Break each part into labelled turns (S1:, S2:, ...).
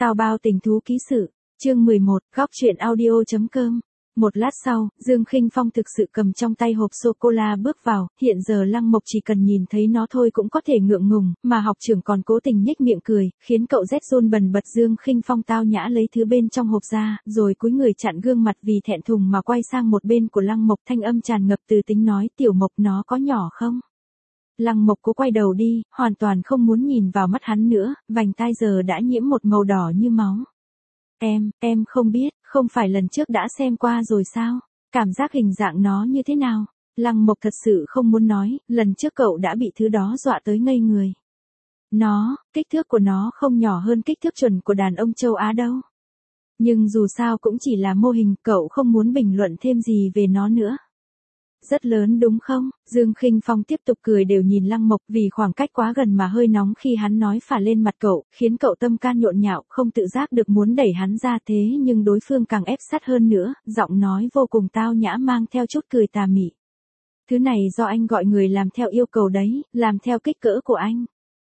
S1: Tao bao tình thú ký sự, chương 11, góc truyện audio.com. Một lát sau, Dương Khinh Phong thực sự cầm trong tay hộp sô-cô-la bước vào, hiện giờ Lăng Mộc chỉ cần nhìn thấy nó thôi cũng có thể ngượng ngùng, mà học trưởng còn cố tình nhếch miệng cười, khiến cậu rét run bần bật. Dương Khinh Phong tao nhã lấy thứ bên trong hộp ra, rồi cúi người chặn gương mặt vì thẹn thùng mà quay sang một bên của Lăng Mộc, thanh âm tràn ngập từ tính nói: "Tiểu Mộc, nó có nhỏ không?" Lăng Mộc cố quay đầu đi, hoàn toàn không muốn nhìn vào mắt hắn nữa, vành tai giờ đã nhiễm một màu đỏ như máu. Em không biết, không phải lần trước đã xem qua rồi sao? Cảm giác hình dạng nó như thế nào?" Lăng Mộc thật sự không muốn nói, lần trước cậu đã bị thứ đó dọa tới ngây người. Kích thước của nó không nhỏ hơn kích thước chuẩn của đàn ông châu Á đâu. Nhưng dù sao cũng chỉ là mô hình, cậu không muốn bình luận thêm gì về nó nữa. Rất lớn đúng không? Dương Khinh Phong tiếp tục cười đều nhìn Lăng Mộc, vì khoảng cách quá gần mà hơi nóng khi hắn nói phả lên mặt cậu, khiến cậu tâm can nhộn nhạo, không tự giác được muốn đẩy hắn ra, thế nhưng đối phương càng ép sát hơn nữa, giọng nói vô cùng tao nhã mang theo chút cười tà mị. "Thứ này do anh gọi người làm theo yêu cầu đấy, làm theo kích cỡ của anh."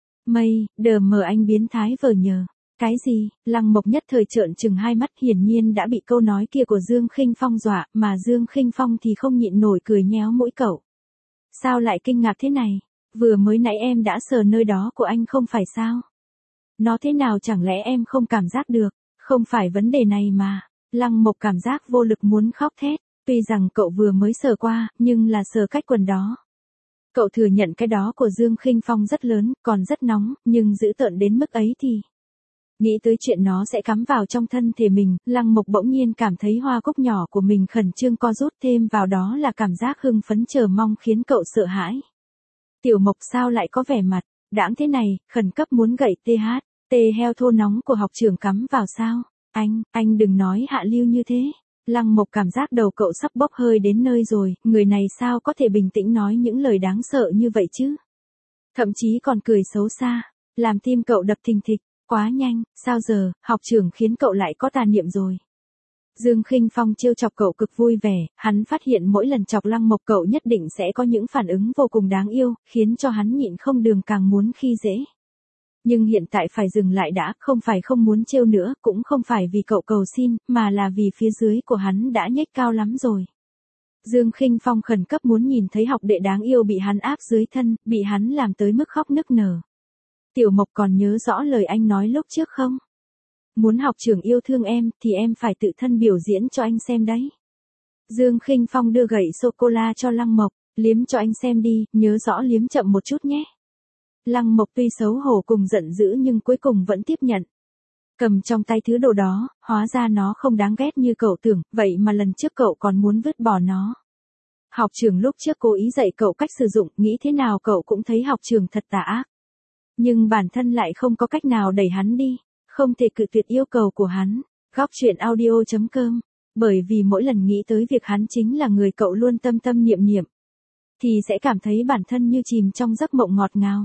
S1: Anh biến thái vờ nhờ. Cái gì? Lăng Mộc nhất thời trợn trừng hai mắt, hiển nhiên đã bị câu nói kia của Dương Khinh Phong dọa, mà Dương Khinh Phong thì không nhịn nổi cười nhéo mũi cậu. "Sao lại kinh ngạc thế này? Vừa mới nãy em đã sờ nơi đó của anh không phải sao? Nó thế nào chẳng lẽ em không cảm giác được?" "Không phải vấn đề này mà." Lăng Mộc cảm giác vô lực muốn khóc thét, tuy rằng cậu vừa mới sờ qua, nhưng là sờ cách quần đó. Cậu thừa nhận cái đó của Dương Khinh Phong rất lớn, còn rất nóng, nhưng dữ tợn đến mức ấy thì... Nghĩ tới chuyện nó sẽ cắm vào trong thân thể mình, Lăng Mộc bỗng nhiên cảm thấy hoa cúc nhỏ của mình khẩn trương co rút, thêm vào đó là cảm giác hưng phấn chờ mong khiến cậu sợ hãi. Tiểu Mộc sao lại có vẻ mặt đãng thế này, khẩn cấp muốn gậy tê heo thô nóng của học trưởng cắm vào sao? Anh đừng nói hạ lưu như thế. Lăng Mộc cảm giác đầu cậu sắp bốc hơi đến nơi rồi, người này sao có thể bình tĩnh nói những lời đáng sợ như vậy chứ? Thậm chí còn cười xấu xa, làm tim cậu đập thình thịch. Quá nhanh, sao giờ, học trưởng khiến cậu lại có tà niệm rồi. Dương Khinh Phong trêu chọc cậu cực vui vẻ, hắn phát hiện mỗi lần chọc Lăng Mộc cậu nhất định sẽ có những phản ứng vô cùng đáng yêu, khiến cho hắn nhịn không đường càng muốn khi dễ. Nhưng hiện tại phải dừng lại đã, không phải không muốn trêu nữa, cũng không phải vì cậu cầu xin, mà là vì phía dưới của hắn đã nhếch cao lắm rồi. Dương Khinh Phong khẩn cấp muốn nhìn thấy học đệ đáng yêu bị hắn áp dưới thân, bị hắn làm tới mức khóc nức nở. "Tiểu Mộc còn nhớ rõ lời anh nói lúc trước không? Muốn học trưởng yêu thương em, thì em phải tự thân biểu diễn cho anh xem đấy." Dương Khinh Phong đưa gậy sô-cô-la cho Lăng Mộc, "Liếm cho anh xem đi, nhớ rõ liếm chậm một chút nhé." Lăng Mộc tuy xấu hổ cùng giận dữ nhưng cuối cùng vẫn tiếp nhận. Cầm trong tay thứ đồ đó, hóa ra nó không đáng ghét như cậu tưởng, vậy mà lần trước cậu còn muốn vứt bỏ nó. Học trưởng lúc trước cố ý dạy cậu cách sử dụng, nghĩ thế nào cậu cũng thấy học trưởng thật tà ác. Nhưng bản thân lại không có cách nào đẩy hắn đi, không thể cự tuyệt yêu cầu của hắn. Góc truyện audio.com. Bởi vì mỗi lần nghĩ tới việc hắn chính là người cậu luôn tâm tâm niệm niệm, thì sẽ cảm thấy bản thân như chìm trong giấc mộng ngọt ngào.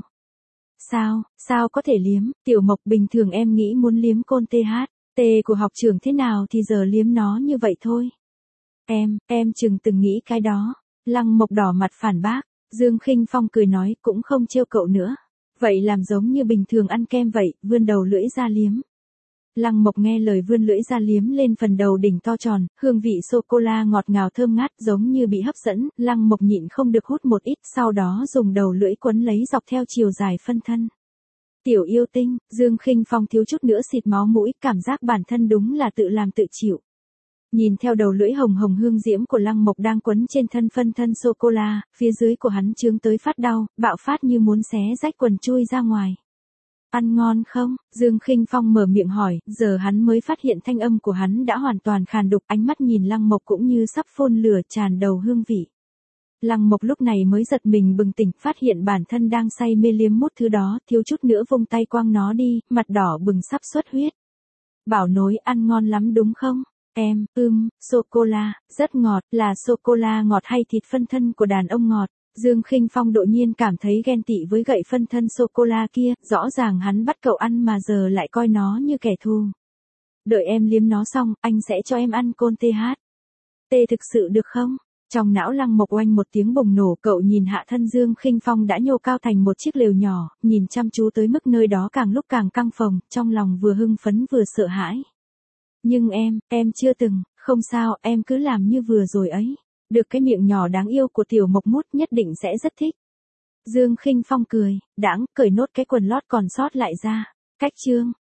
S1: Sao có thể liếm? Tiểu Mộc, bình thường em nghĩ muốn liếm côn THT của học trưởng thế nào thì giờ liếm nó như vậy thôi. Em chừng từng nghĩ cái đó. Lăng Mộc đỏ mặt phản bác. Dương Khinh Phong cười nói, cũng không trêu cậu nữa. Vậy làm giống như bình thường ăn kem vậy, vươn đầu lưỡi ra liếm. Lăng Mộc nghe lời vươn lưỡi ra liếm lên phần đầu đỉnh to tròn, hương vị sô-cô-la ngọt ngào thơm ngát giống như bị hấp dẫn, Lăng Mộc nhịn không được hút một ít, sau đó dùng đầu lưỡi quấn lấy dọc theo chiều dài phân thân. Tiểu yêu tinh, Dương Khinh Phong thiếu chút nữa xịt máu mũi, cảm giác bản thân đúng là tự làm tự chịu. Nhìn theo đầu lưỡi hồng hồng hương diễm của Lăng Mộc đang quấn trên thân phân thân sô-cô-la, phía dưới của hắn chướng tới phát đau, bạo phát như muốn xé rách quần chui ra ngoài. Ăn ngon không? Dương Khinh Phong mở miệng hỏi, giờ hắn mới phát hiện thanh âm của hắn đã hoàn toàn khàn đục, ánh mắt nhìn Lăng Mộc cũng như sắp phun lửa tràn đầu hương vị. Lăng Mộc lúc này mới giật mình bừng tỉnh, phát hiện bản thân đang say mê liếm mút thứ đó, thiếu chút nữa vung tay quăng nó đi, mặt đỏ bừng sắp xuất huyết. Bảo nối ăn ngon lắm đúng không? Sô-cô-la, rất ngọt, là sô-cô-la ngọt hay thịt phân thân của đàn ông ngọt? Dương Khinh Phong đột nhiên cảm thấy ghen tị với gậy phân thân sô-cô-la kia, rõ ràng hắn bắt cậu ăn mà giờ lại coi nó như kẻ thù. Đợi em liếm nó xong, anh sẽ cho em ăn côn THT thực sự được không? Trong não Lăng Mộc oanh một tiếng bùng nổ, cậu nhìn hạ thân Dương Khinh Phong đã nhô cao thành một chiếc lều nhỏ, nhìn chăm chú tới mức nơi đó càng lúc càng căng phồng, trong lòng vừa hưng phấn vừa sợ hãi. Nhưng em chưa từng, không sao, em cứ làm như vừa rồi ấy. Được cái miệng nhỏ đáng yêu của tiểu Mộc Mút nhất định sẽ rất thích. Dương Khinh Phong cười, đãng, cởi nốt cái quần lót còn sót lại ra. Cách chương